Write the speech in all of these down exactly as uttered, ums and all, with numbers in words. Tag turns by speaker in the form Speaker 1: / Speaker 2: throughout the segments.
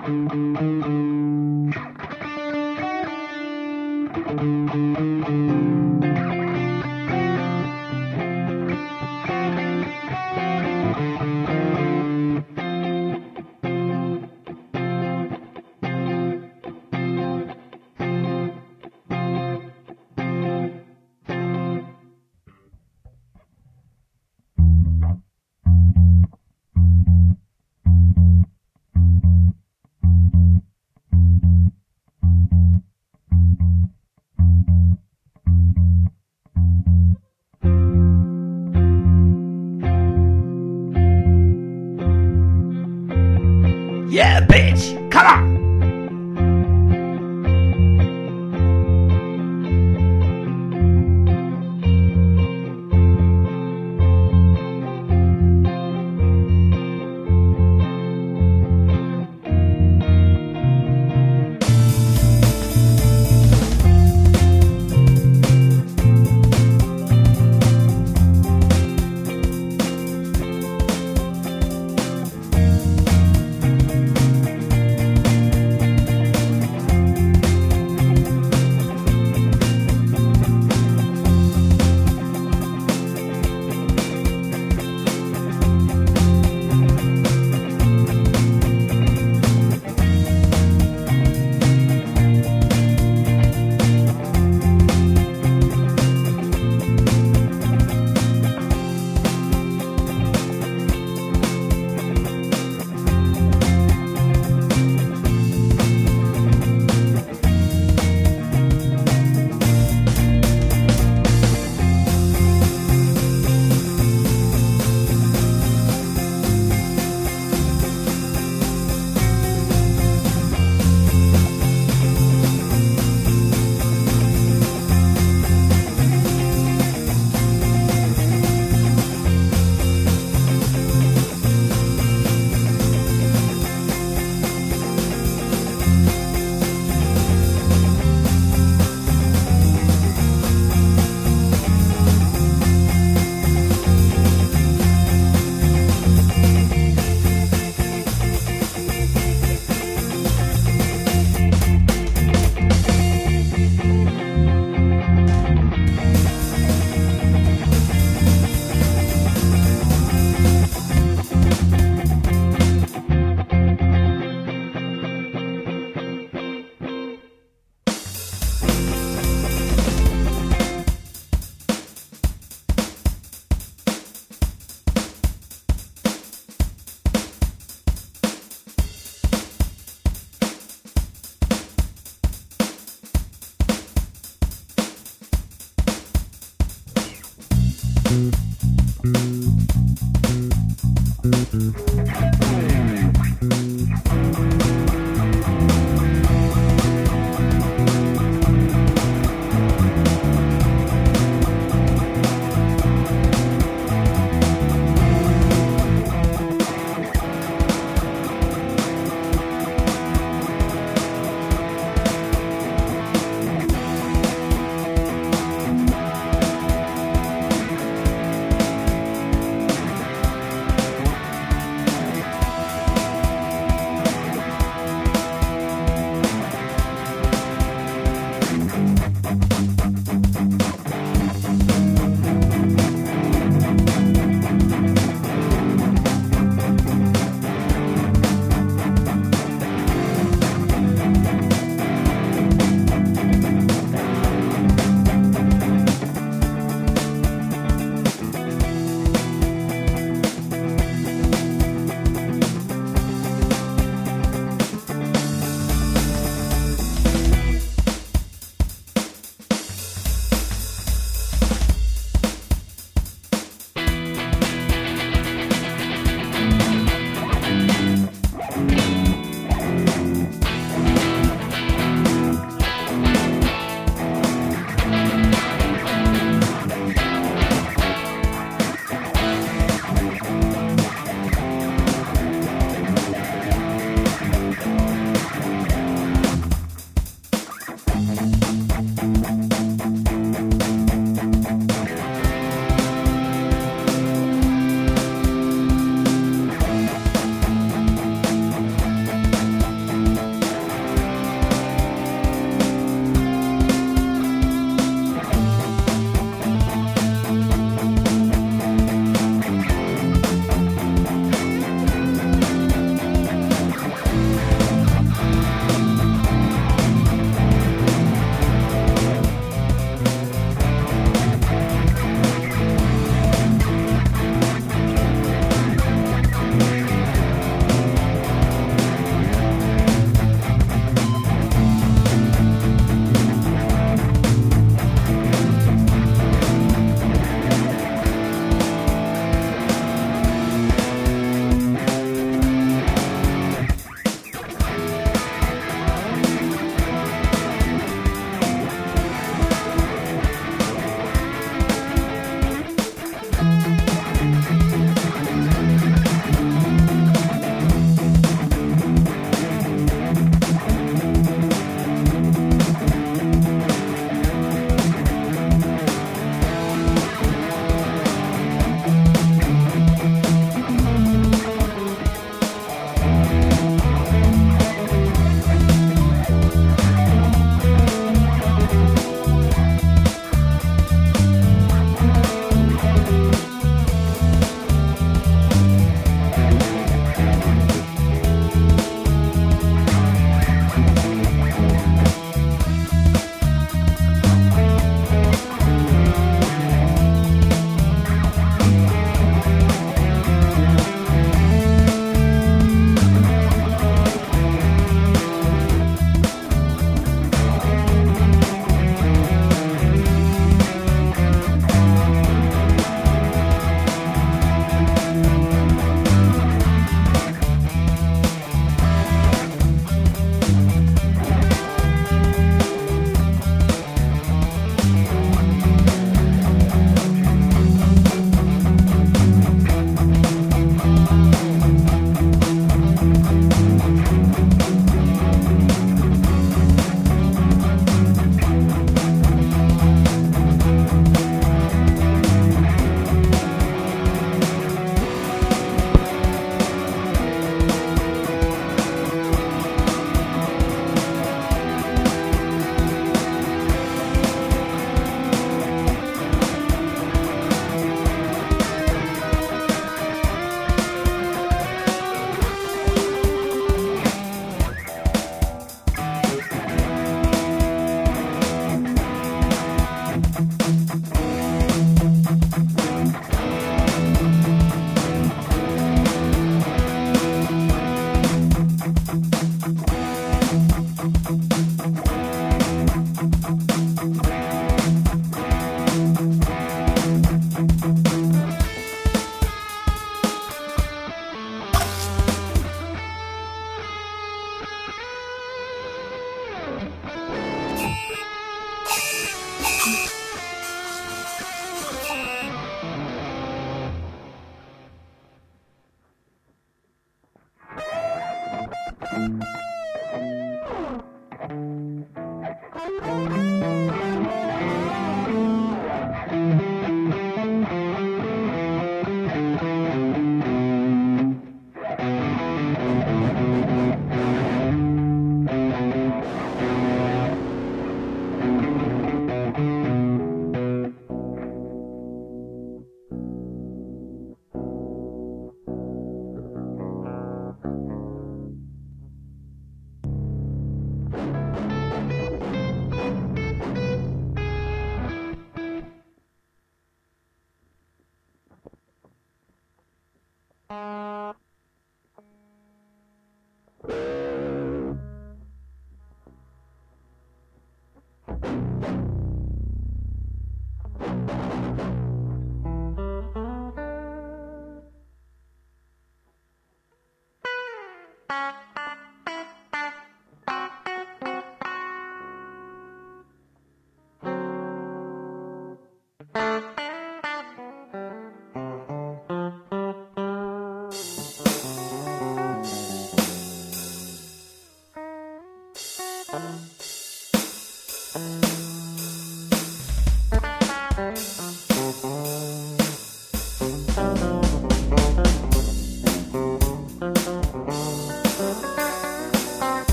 Speaker 1: Yeah, bitch! Come on!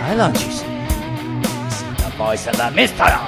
Speaker 1: Why don't you see? See the voice of the Misters.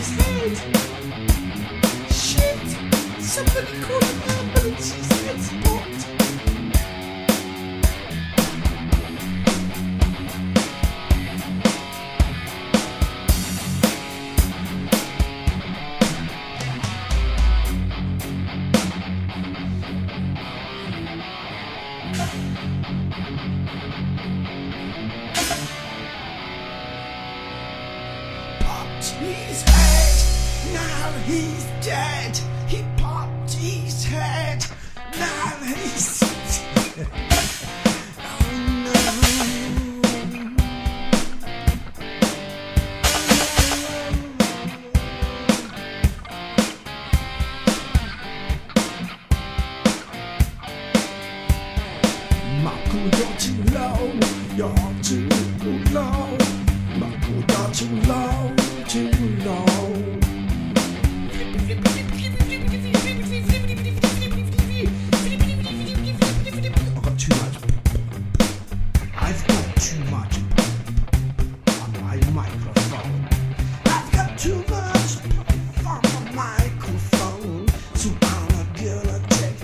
Speaker 2: his head. Shit! Somebody call an ambulance, his head's popped. Popped his head, now he's dead. He popped his head, now he's dead. Oh no. Michael, you're too low, you're too low. Michael, you're too low, too low. I've got too much. I've got too much on my microphone. I've got too much on my microphone, so I'm gonna take.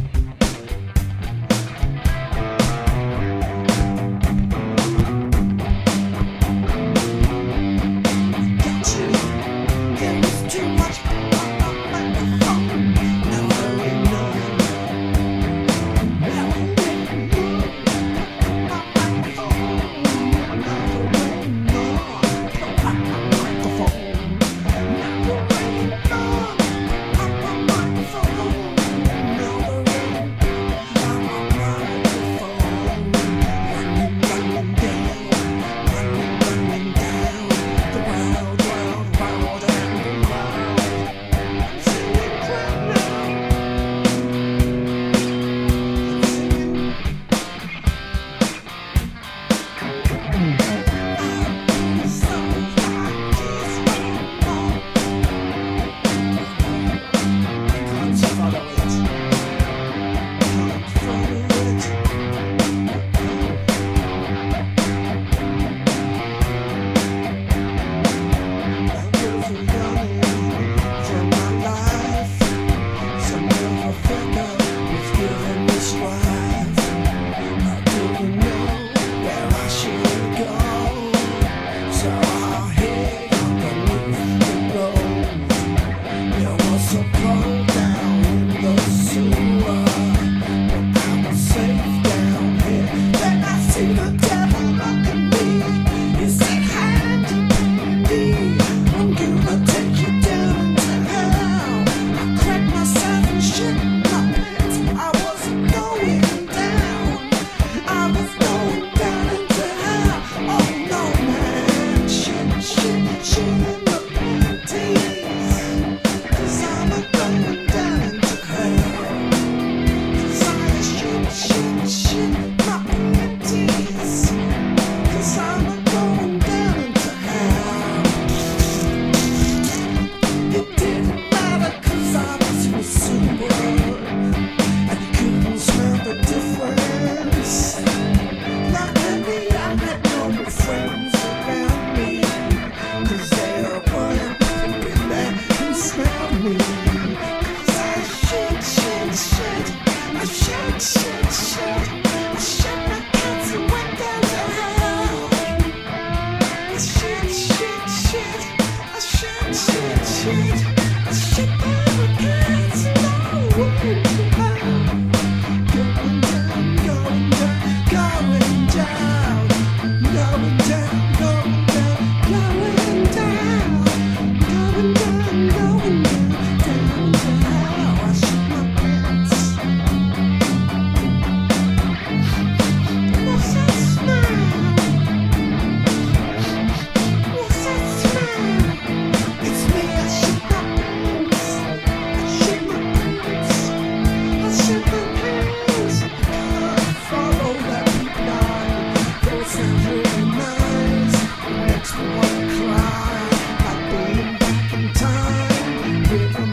Speaker 2: There was too much on my microphone. Now there ain't none. Now there ain't none on my microphone. Now there ain't none on my microphone. Now there ain't none on my microphone. Now there ain't none on my microphone. Running, running down, running, running down the wild, wild, wild and wild. Singing crap now. Sounds like this anymore. Can't follow it. Can't follow it. I was running from my life. Some other figure was giving me strife. I didn't know where I should go, so I hid underneath the road. There was a pole down in the sewer, but I was safe down here. Then I see the devil look at me. He said, "Hand me, I'm gonna take you down to hell." I cracked myself and shit my pants. I wasn't going down. I was going down into hell. Oh no, man. Shit, shit, shit in my panties. 'Cause I'm a going down into hell. 'Cause I shit, shit, shit my panties. 'Cause I'm a going down into hell. It didn't matter 'cause I was super, and you couldn't smell the difference. Luckily I had no friends around me, 'cause there weren't people there who smelled me. 'Cause I shit, shit, shit, I shit, shit, shit, I shit my pants and went down to hell. I shit, shit, shit, I shit, shit, shit, I shit my pants and I went to hell. Going down, going down, going down, going down, going down, going down, going down, going down, down to hell. I shit my pants. What's that smell? What's that smell? It's me. I shit my pants. I shit my pants. I shit my pants. I can't follow that line. Though it sounds really nice, it makes me wanna cry. Like being back in time with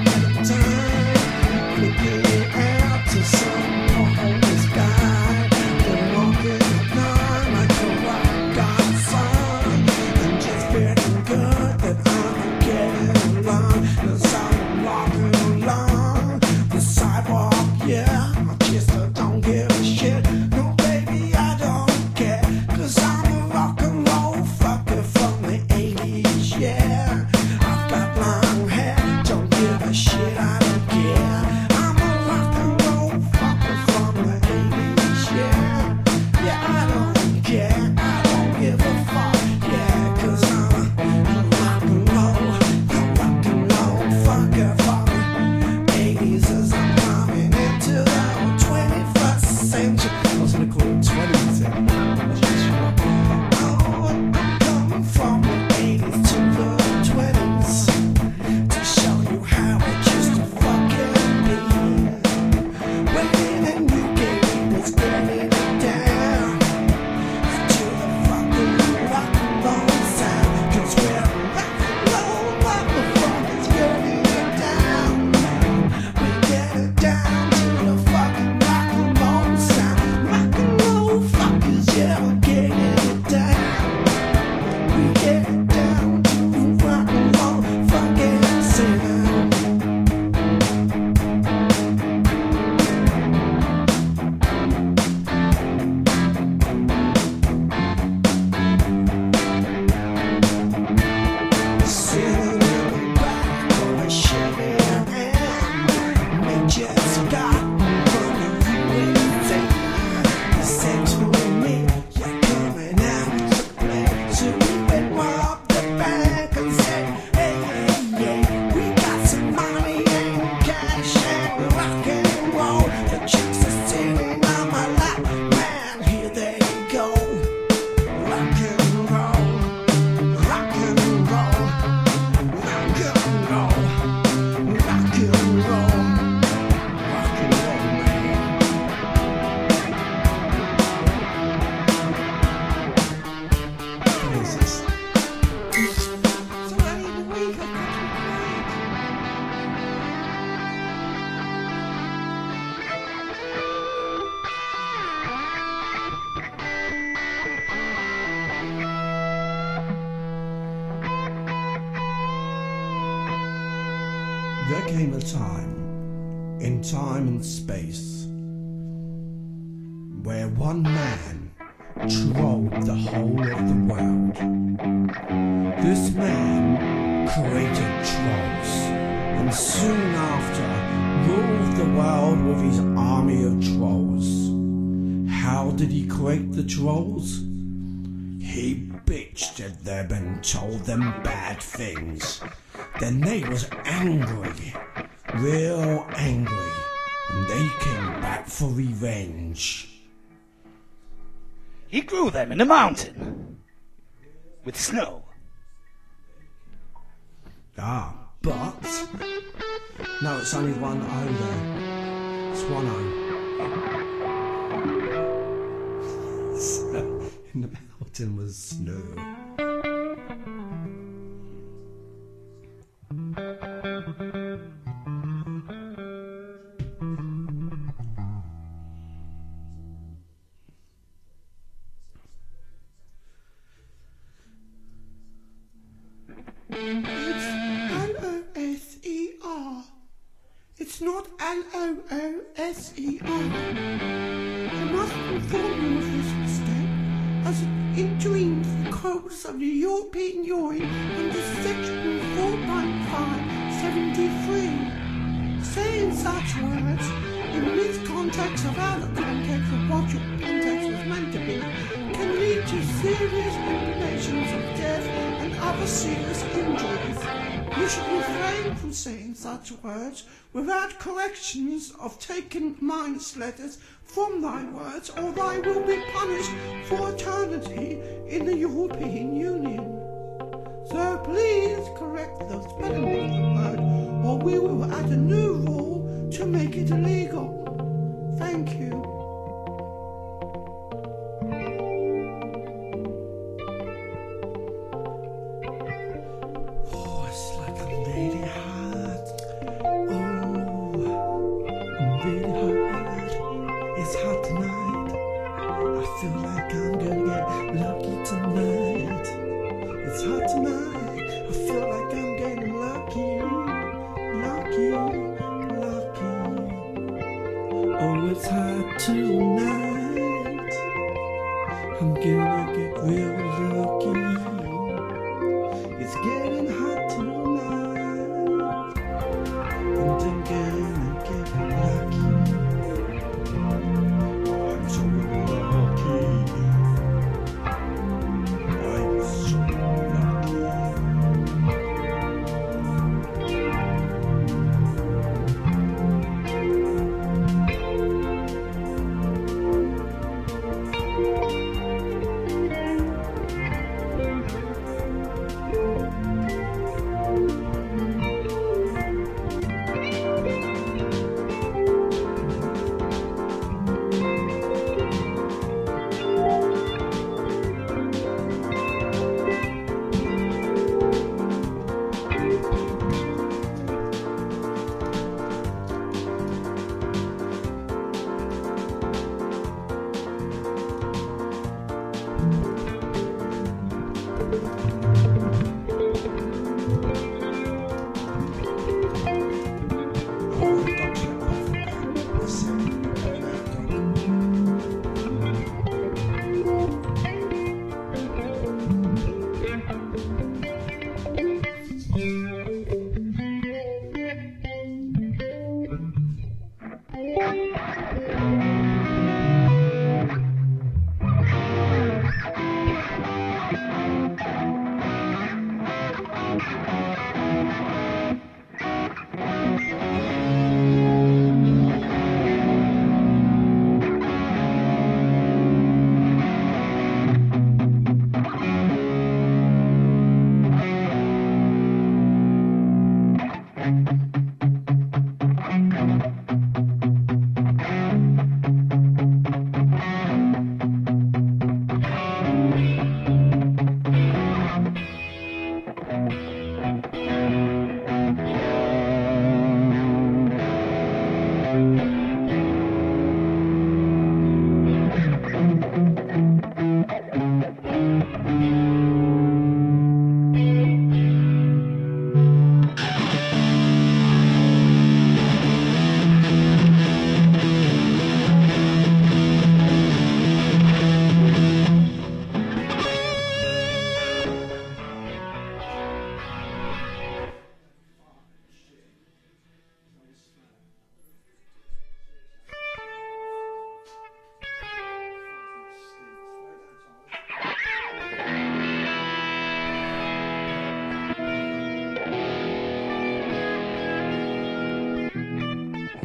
Speaker 2: There came a time, in time and space, where one man trolled the whole of the world. This man created trolls, and soon after ruled the world with his army of trolls. How did he create the trolls? He bitched at them and told them bad things. Then they was angry, real angry, and they came back for revenge.
Speaker 1: He grew them in a mountain with snow.
Speaker 2: Ah, but no, it's only one O there. It's one O. So, in the mountain was snow. It's L O S E R. It's not L O O S E R. I must inform you of this mistake, as it intervenes the codes of the European Union under section four point five seventy-three. Saying such words in this context of out of context of what your context was meant to be can lead to serious implications of death and other serious injuries. You should refrain from saying such words without corrections of taken minds letters from thy words, or thy will be punished for eternity in the European Union. So please correct the spelling of the word, or we will add a new rule to make it illegal. Thank you. Oh, it's like I'm really hot. Oh, I'm really hot. It's hot tonight. I feel like I'm gonna get lucky tonight. It's hot tonight. I feel like I'm getting lucky. Lucky, lucky. Oh, it's hot tonight. I'm gonna get real lucky. It's getting hot tonight. And I'm gonna get lucky. Oh, I'm so lucky. I'm so lucky.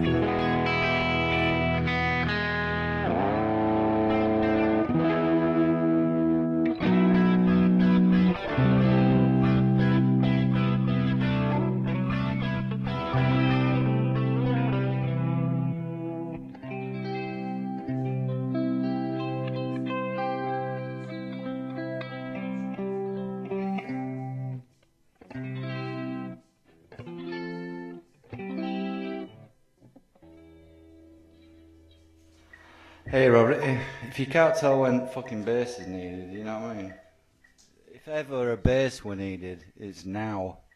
Speaker 3: Hey Robert, if, if you can't tell when fucking bass is needed, you know what I mean? If ever a bass were needed, it's now.